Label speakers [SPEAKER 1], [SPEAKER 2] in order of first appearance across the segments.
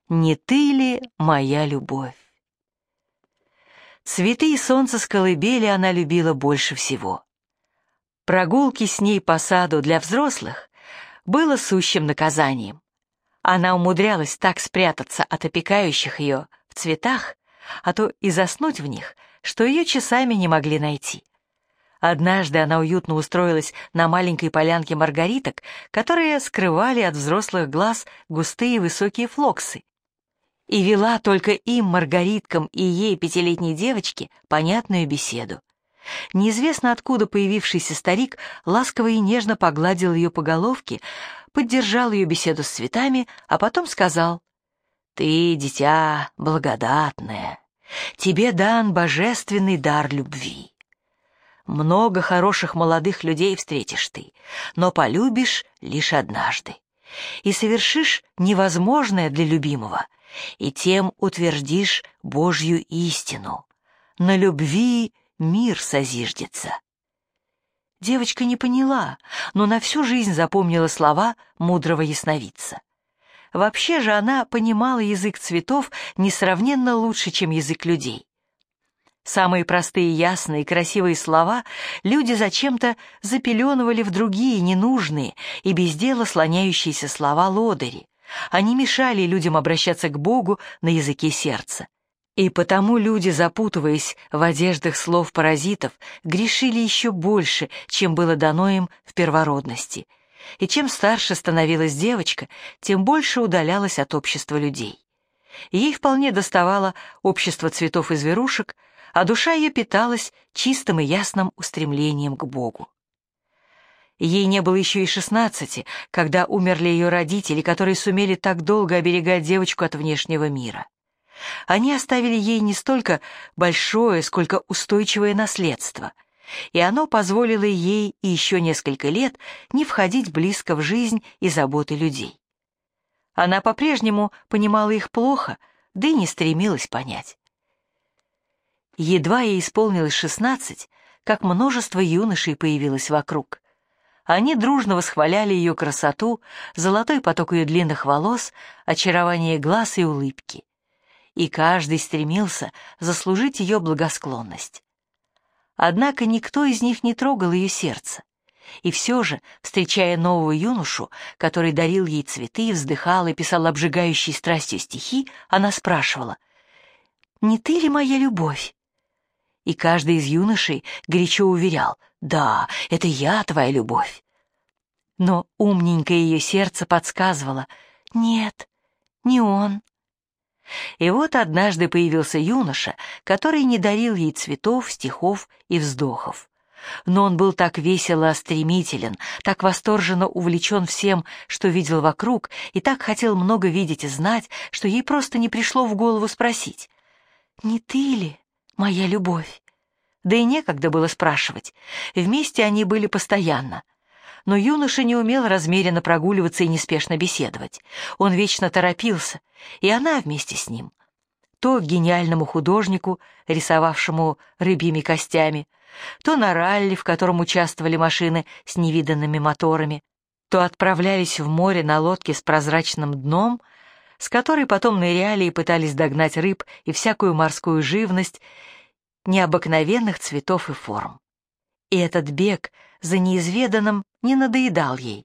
[SPEAKER 1] Не ты ли моя любовь? Цветы и солнце с колыбели она любила больше всего. Прогулки с ней по саду для взрослых было сущим наказанием. Она умудрялась так спрятаться от опекающих ее в цветах, а то и заснуть в них, что ее часами не могли найти. Однажды она уютно устроилась на маленькой полянке маргариток, которые скрывали от взрослых глаз густые высокие флоксы, и вела только им, маргариткам и ей, пятилетней девочке, понятную беседу. Неизвестно откуда появившийся старик ласково и нежно погладил ее по головке, поддержал ее беседу с цветами, а потом сказал: «Ты, дитя благодатное, тебе дан божественный дар любви. Много хороших молодых людей встретишь ты, но полюбишь лишь однажды, и совершишь невозможное для любимого, и тем утвердишь Божью истину. На любви мир созиждется». Девочка не поняла, но на всю жизнь запомнила слова мудрого ясновидца. Вообще же она понимала язык цветов несравненно лучше, чем язык людей. Самые простые, ясные, красивые слова люди зачем-то запеленывали в другие, ненужные и без дела слоняющиеся слова лодыри. Они мешали людям обращаться к Богу на языке сердца. И потому люди, запутываясь в одеждах слов-паразитов, грешили еще больше, чем было дано им в первородности. И чем старше становилась девочка, тем больше удалялась от общества людей. Ей вполне доставало общество цветов и зверушек, а душа ее питалась чистым и ясным устремлением к Богу. Ей не было еще и 16, когда умерли ее родители, которые сумели так долго оберегать девочку от внешнего мира. Они оставили ей не столько большое, сколько устойчивое наследство, и оно позволило ей и еще несколько лет не входить близко в жизнь и заботы людей. Она по-прежнему понимала их плохо, да и не стремилась понять. Едва ей исполнилось 16, как множество юношей появилось вокруг. Они дружно восхваляли ее красоту, золотой поток ее длинных волос, очарование глаз и улыбки. И каждый стремился заслужить ее благосклонность. Однако никто из них не трогал ее сердце. И все же, встречая нового юношу, который дарил ей цветы, вздыхал и писал обжигающей страстью стихи, она спрашивала: «Не ты ли моя любовь?» И каждый из юношей горячо уверял: «Да, это я твоя любовь». Но умненькое ее сердце подсказывало: «Нет, не он». И вот однажды появился юноша, который не дарил ей цветов, стихов и вздохов. Но он был так весело стремителен, так восторженно увлечен всем, что видел вокруг, и так хотел много видеть и знать, что ей просто не пришло в голову спросить: «Не ты ли моя любовь?» Да и некогда было спрашивать. Вместе они были постоянно. Но юноша не умел размеренно прогуливаться и неспешно беседовать. Он вечно торопился, и она вместе с ним. То к гениальному художнику, рисовавшему рыбьими костями, то на ралли, в котором участвовали машины с невиданными моторами, то отправлялись в море на лодке с прозрачным дном, с которой потом ныряли и пытались догнать рыб и всякую морскую живность необыкновенных цветов и форм. И этот бег за неизведанным не надоедал ей.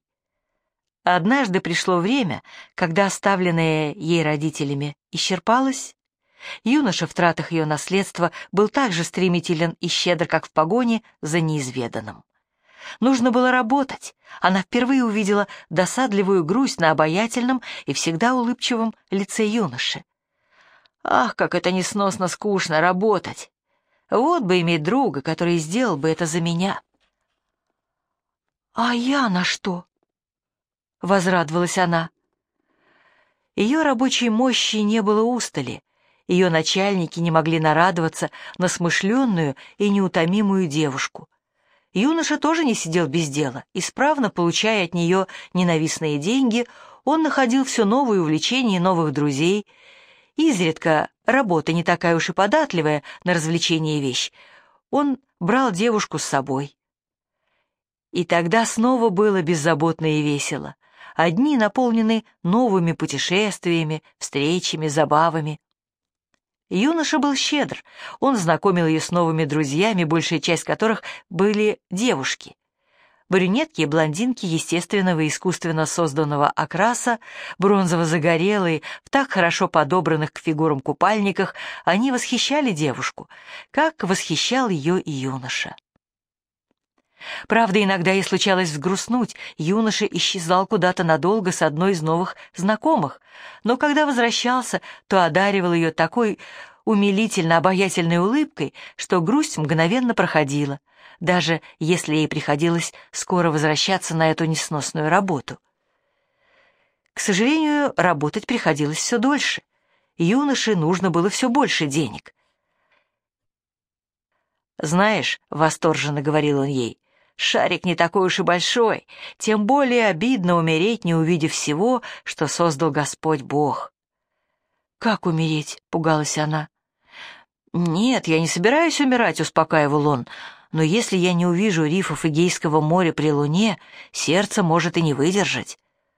[SPEAKER 1] Однажды пришло время, когда оставленное ей родителями исчерпалось. Юноша в тратах ее наследства был так же стремителен и щедр, как в погоне за неизведанным. Нужно было работать. Она впервые увидела досадливую грусть на обаятельном и всегда улыбчивом лице юноши. Ах, как это несносно скучно работать! Вот бы иметь друга, который сделал бы это за меня. «А я на что?» — возрадовалась она. Ее рабочей мощи не было устали, ее начальники не могли нарадоваться на смышленную и неутомимую девушку. Юноша тоже не сидел без дела, исправно получая от нее ненавистные деньги, он находил все новые увлечения и новых друзей. Изредка, работа не такая уж и податливая на развлечение вещь, он брал девушку с собой. И тогда снова было беззаботно и весело. Одни наполнены новыми путешествиями, встречами, забавами. Юноша был щедр, он знакомил ее с новыми друзьями, большая часть которых были девушки. Брюнетки и блондинки естественного и искусственно созданного окраса, бронзово-загорелые, в так хорошо подобранных к фигурам купальниках, они восхищали девушку, как восхищал ее и юноша. Правда, иногда ей случалось взгрустнуть, юноша исчезал куда-то надолго с одной из новых знакомых, но когда возвращался, то одаривал ее такой умилительно-обаятельной улыбкой, что грусть мгновенно проходила, даже если ей приходилось скоро возвращаться на эту несносную работу. К сожалению, работать приходилось все дольше. Юноше нужно было все больше денег. «Знаешь», — восторженно говорил он ей, — «шарик не такой уж и большой, тем более обидно умереть, не увидев всего, что создал Господь Бог». «Как умереть?» — пугалась она. «Нет, я не собираюсь умирать», — успокаивал он, «но если я не увижу рифов Эгейского моря при луне, сердце может и не выдержать».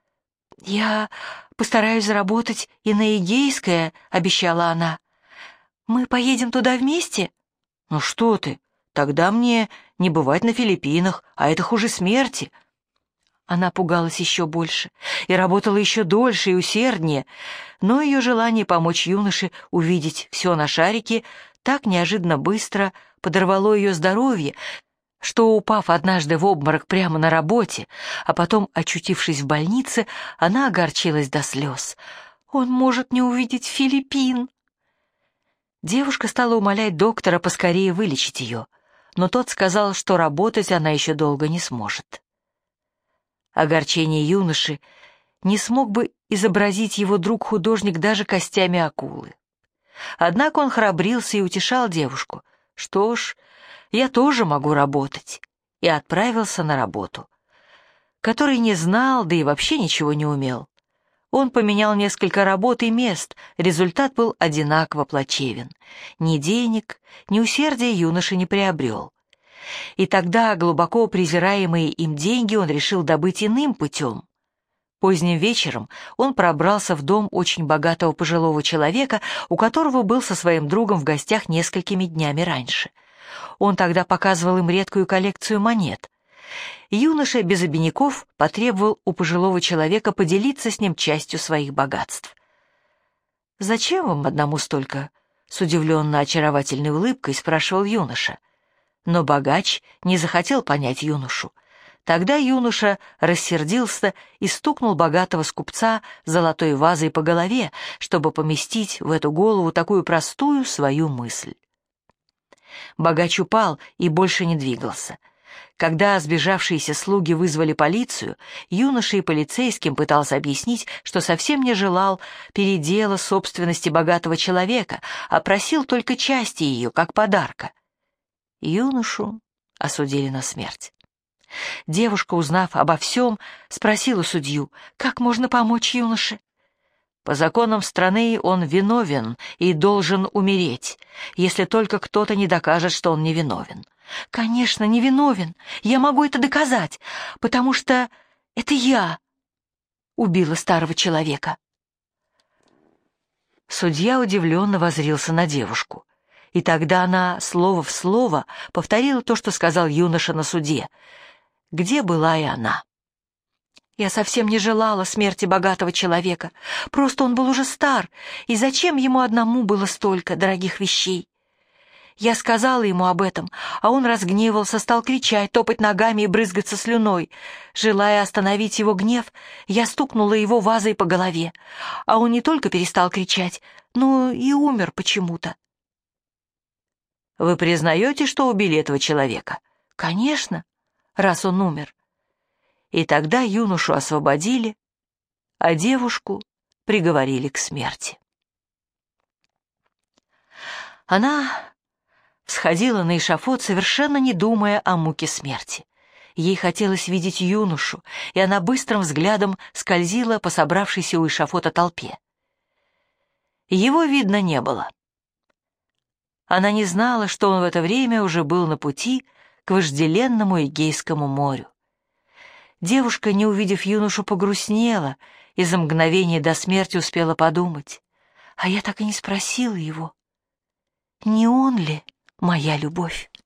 [SPEAKER 1] «Я постараюсь заработать и на Эгейское», — обещала она. «Мы поедем туда вместе?» «Ну что ты, тогда мне не бывать на Филиппинах, а это хуже смерти». Она пугалась еще больше и работала еще дольше и усерднее, но ее желание помочь юноше увидеть все на шарике так неожиданно быстро подорвало ее здоровье, что, упав однажды в обморок прямо на работе, а потом, очутившись в больнице, она огорчилась до слез. «Он может не увидеть Филиппин». Девушка стала умолять доктора поскорее вылечить ее, но тот сказал, что работать она еще долго не сможет. Огорчение юноши не смог бы изобразить его друг-художник даже костями акулы. Однако он храбрился и утешал девушку. «Что ж, я тоже могу работать», и отправился на работу, которой не знал, да и вообще ничего не умел. Он поменял несколько работ и мест, результат был одинаково плачевен. Ни денег, ни усердия юноша не приобрел. И тогда глубоко презираемые им деньги он решил добыть иным путем. Поздним вечером он пробрался в дом очень богатого пожилого человека, у которого был со своим другом в гостях несколькими днями раньше. Он тогда показывал им редкую коллекцию монет. Юноша без обиняков потребовал у пожилого человека поделиться с ним частью своих богатств. «Зачем вам одному столько?» — с удивленно-очаровательной улыбкой спрашивал юноша. Но богач не захотел понять юношу. Тогда юноша рассердился и стукнул богатого скупца золотой вазой по голове, чтобы поместить в эту голову такую простую свою мысль. Богач упал и больше не двигался. Когда сбежавшиеся слуги вызвали полицию, юноша и полицейским пытался объяснить, что совсем не желал передела собственности богатого человека, а просил только части ее, как подарка. Юношу осудили на смерть. Девушка, узнав обо всем, спросила судью, как можно помочь юноше. По законам страны он виновен и должен умереть, если только кто-то не докажет, что он невиновен. Конечно, невиновен. Я могу это доказать, потому что это я убила старого человека. Судья удивленно воззрился на девушку. И тогда она слово в слово повторила то, что сказал юноша на суде. Где была и она? Я совсем не желала смерти богатого человека. Просто он был уже стар, и зачем ему одному было столько дорогих вещей? Я сказала ему об этом, а он разгневался, стал кричать, топать ногами и брызгаться слюной. Желая остановить его гнев, я стукнула его вазой по голове, а он не только перестал кричать, но и умер почему-то. «Вы признаете, что убили этого человека?» «Конечно, раз он умер». И тогда юношу освободили, а девушку приговорили к смерти. Она всходила на эшафот, совершенно не думая о муке смерти. Ей хотелось видеть юношу, и она быстрым взглядом скользила по собравшейся у эшафота толпе. Его видно не было. Она не знала, что он в это время уже был на пути к вожделенному Эгейскому морю. Девушка, не увидев юношу, погрустнела и за мгновение до смерти успела подумать. А я так и не спросила его, не он ли моя любовь?